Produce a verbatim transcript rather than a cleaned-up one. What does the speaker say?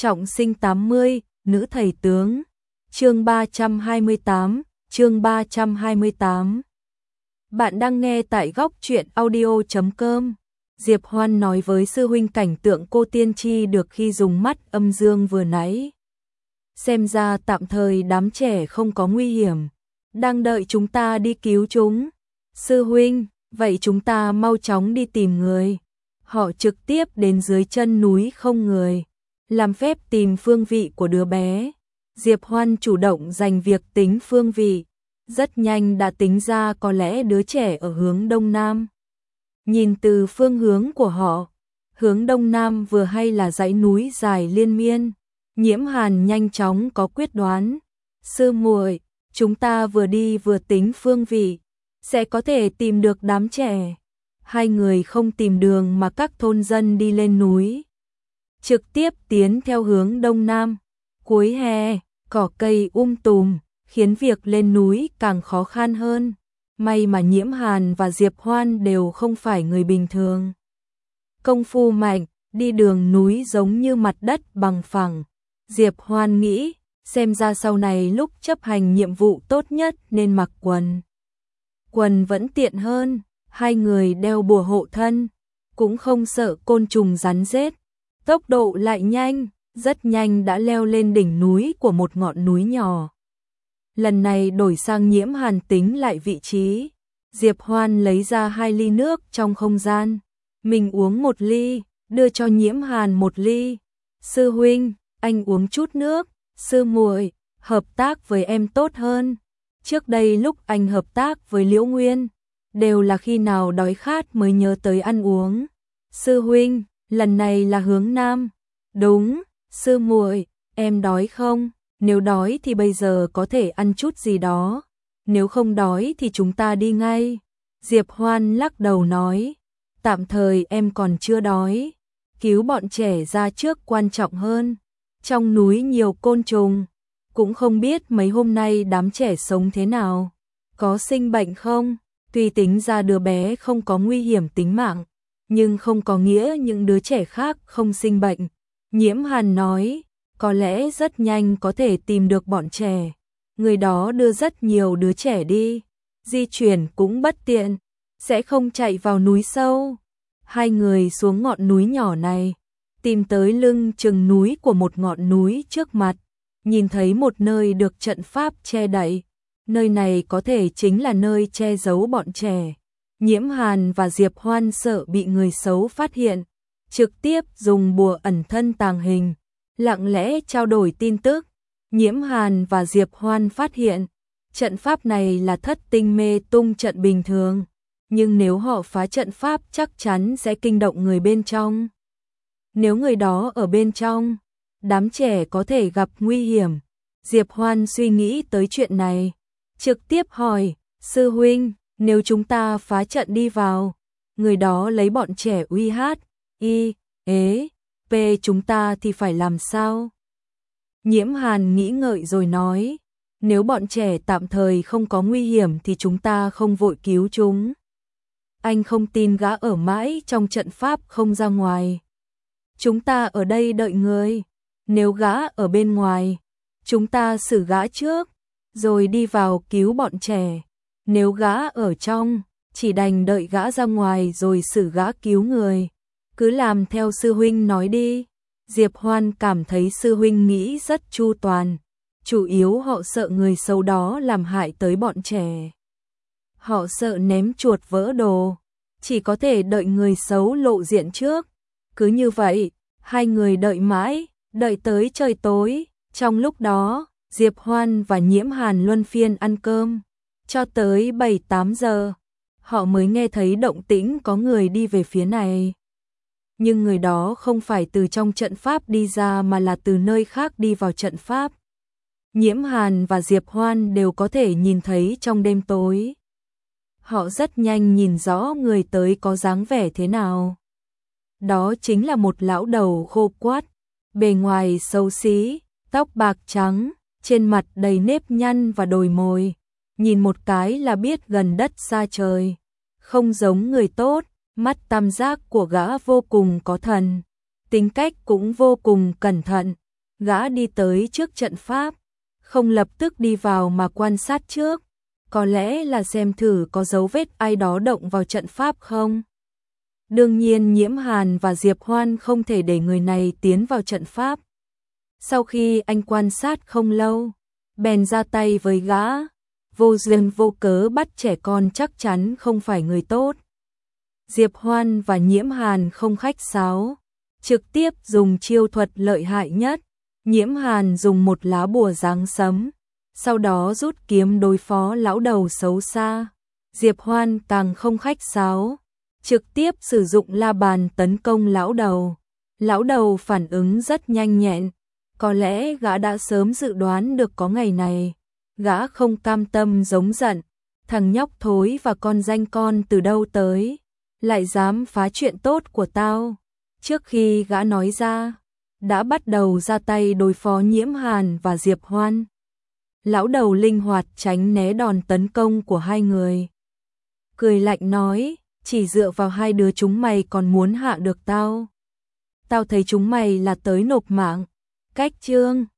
Trọng sinh tám mươi, nữ thầy tướng. Chương ba trăm hai mươi tám, chương ba trăm hai mươi tám. Bạn đang nghe tại góc truyện audio chấm com. Diệp Hoan nói với sư huynh cảnh tượng cô tiên tri được khi dùng mắt âm dương vừa nãy. Xem ra tạm thời đám trẻ không có nguy hiểm, đang đợi chúng ta đi cứu chúng. Sư huynh, vậy chúng ta mau chóng đi tìm người. Họ trực tiếp đến dưới chân núi không người, làm phép tìm phương vị của đứa bé. Diệp Hoan chủ động dành việc tính phương vị, rất nhanh đã tính ra có lẽ đứa trẻ ở hướng đông nam. Nhìn từ phương hướng của họ, hướng đông nam vừa hay là dãy núi dài liên miên. Nhiễm Hàn nhanh chóng có quyết đoán. Sư muội, chúng ta vừa đi vừa tính phương vị, sẽ có thể tìm được đám trẻ. Hai người không tìm đường mà các thôn dân đi lên núi, trực tiếp tiến theo hướng đông nam. Cuối hè, cỏ cây um tùm, khiến việc lên núi càng khó khăn hơn. May mà Nhiễm Hàn và Diệp Hoan đều không phải người bình thường. Công phu mạnh, đi đường núi giống như mặt đất bằng phẳng. Diệp Hoan nghĩ, xem ra sau này lúc chấp hành nhiệm vụ tốt nhất nên mặc quần. Quần vẫn tiện hơn, hai người đeo bùa hộ thân, cũng không sợ côn trùng rắn rết. Tốc độ lại nhanh, rất nhanh đã leo lên đỉnh núi của một ngọn núi nhỏ. Lần này đổi sang Nhiễm Hàn tính lại vị trí. Diệp Hoan lấy ra hai ly nước trong không gian. Mình uống một ly, đưa cho Nhiễm Hàn một ly. Sư huynh, anh uống chút nước. Sư muội, hợp tác với em tốt hơn. Trước đây lúc anh hợp tác với Liễu Nguyên, đều là khi nào đói khát mới nhớ tới ăn uống. Sư huynh, lần này là hướng nam. Đúng, sư muội, em đói không? Nếu đói thì bây giờ có thể ăn chút gì đó. Nếu không đói thì chúng ta đi ngay. Diệp Hoan lắc đầu nói, tạm thời em còn chưa đói. Cứu bọn trẻ ra trước quan trọng hơn. Trong núi nhiều côn trùng, cũng không biết mấy hôm nay đám trẻ sống thế nào. Có sinh bệnh không? Tuy tính ra đứa bé không có nguy hiểm tính mạng, nhưng không có nghĩa những đứa trẻ khác không sinh bệnh. Nhiễm Hàn nói, có lẽ rất nhanh có thể tìm được bọn trẻ. Người đó đưa rất nhiều đứa trẻ đi, di chuyển cũng bất tiện, sẽ không chạy vào núi sâu. Hai người xuống ngọn núi nhỏ này, tìm tới lưng chừng núi của một ngọn núi trước mặt, nhìn thấy một nơi được trận pháp che đậy. Nơi này có thể chính là nơi che giấu bọn trẻ. Nhiễm Hàn và Diệp Hoan sợ bị người xấu phát hiện, trực tiếp dùng bùa ẩn thân tàng hình, lặng lẽ trao đổi tin tức. Nhiễm Hàn và Diệp Hoan phát hiện, trận pháp này là thất tinh mê tung trận bình thường, nhưng nếu họ phá trận pháp chắc chắn sẽ kinh động người bên trong. Nếu người đó ở bên trong, đám trẻ có thể gặp nguy hiểm. Diệp Hoan suy nghĩ tới chuyện này, trực tiếp hỏi, sư huynh, nếu chúng ta phá trận đi vào, người đó lấy bọn trẻ uy hát, y, ế, p chúng ta thì phải làm sao? Nhiễm Hàn nghĩ ngợi rồi nói, nếu bọn trẻ tạm thời không có nguy hiểm thì chúng ta không vội cứu chúng. Anh không tin gã ở mãi trong trận pháp không ra ngoài. Chúng ta ở đây đợi người. Nếu gã ở bên ngoài, chúng ta xử gã trước, rồi đi vào cứu bọn trẻ. Nếu gã ở trong, chỉ đành đợi gã ra ngoài rồi xử gã cứu người. Cứ làm theo sư huynh nói đi. Diệp Hoan cảm thấy sư huynh nghĩ rất chu toàn. Chủ yếu họ sợ người xấu đó làm hại tới bọn trẻ. Họ sợ ném chuột vỡ đồ, chỉ có thể đợi người xấu lộ diện trước. Cứ như vậy, hai người đợi mãi, đợi tới trời tối. Trong lúc đó, Diệp Hoan và Nhiễm Hàn luân phiên ăn cơm. Cho tới bảy tám giờ, họ mới nghe thấy động tĩnh có người đi về phía này. Nhưng người đó không phải từ trong trận pháp đi ra mà là từ nơi khác đi vào trận pháp. Nhiễm Hàn và Diệp Hoan đều có thể nhìn thấy trong đêm tối. Họ rất nhanh nhìn rõ người tới có dáng vẻ thế nào. Đó chính là một lão đầu khô quắt, bề ngoài xấu xí, tóc bạc trắng, trên mặt đầy nếp nhăn và đồi mồi. Nhìn một cái là biết gần đất xa trời, không giống người tốt. Mắt tam giác của gã vô cùng có thần, tính cách cũng vô cùng cẩn thận, Gã đi tới trước trận pháp, không lập tức đi vào mà quan sát trước, có lẽ là xem thử có dấu vết ai đó động vào trận pháp không. Đương nhiên Nhiễm Hàn và Diệp Hoan không thể để người này tiến vào trận pháp. Sau khi anh quan sát không lâu, bèn ra tay với gã, vô duyên vô cớ bắt trẻ con chắc chắn không phải người tốt. Diệp Hoan và Nhiễm Hàn không khách sáo, trực tiếp dùng chiêu thuật lợi hại nhất. Nhiễm Hàn dùng một lá bùa giáng sấm, sau đó rút kiếm đối phó lão đầu xấu xa. Diệp Hoan càng không khách sáo, trực tiếp sử dụng la bàn tấn công lão đầu. Lão đầu phản ứng rất nhanh nhẹn, có lẽ gã đã sớm dự đoán được có ngày này. Gã không cam tâm giống giận, thằng nhóc thối và con danh con từ đâu tới, lại dám phá chuyện tốt của tao. Trước khi gã nói ra, đã bắt đầu ra tay đối phó Nhiễm Hàn và Diệp Hoan. Lão đầu linh hoạt tránh né đòn tấn công của hai người, cười lạnh nói, chỉ dựa vào hai đứa chúng mày còn muốn hạ được tao. Tao thấy chúng mày là tới nộp mạng. Cách chương